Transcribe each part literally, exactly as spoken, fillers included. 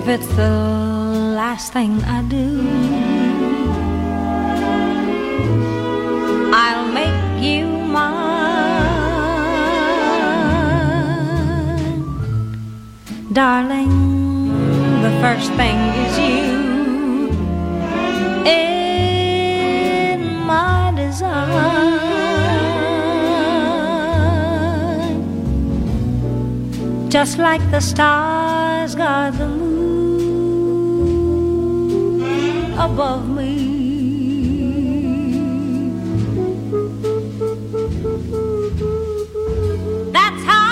If it's the last thing I do, I'll make you mine. Darling, the first thing is you in my design. Just like the stars guard the moon above me. That's how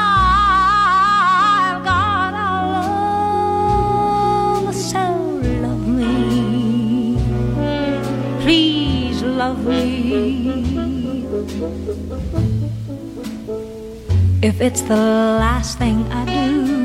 I'll guard our love. So love me, please love me. If it's the last thing I do,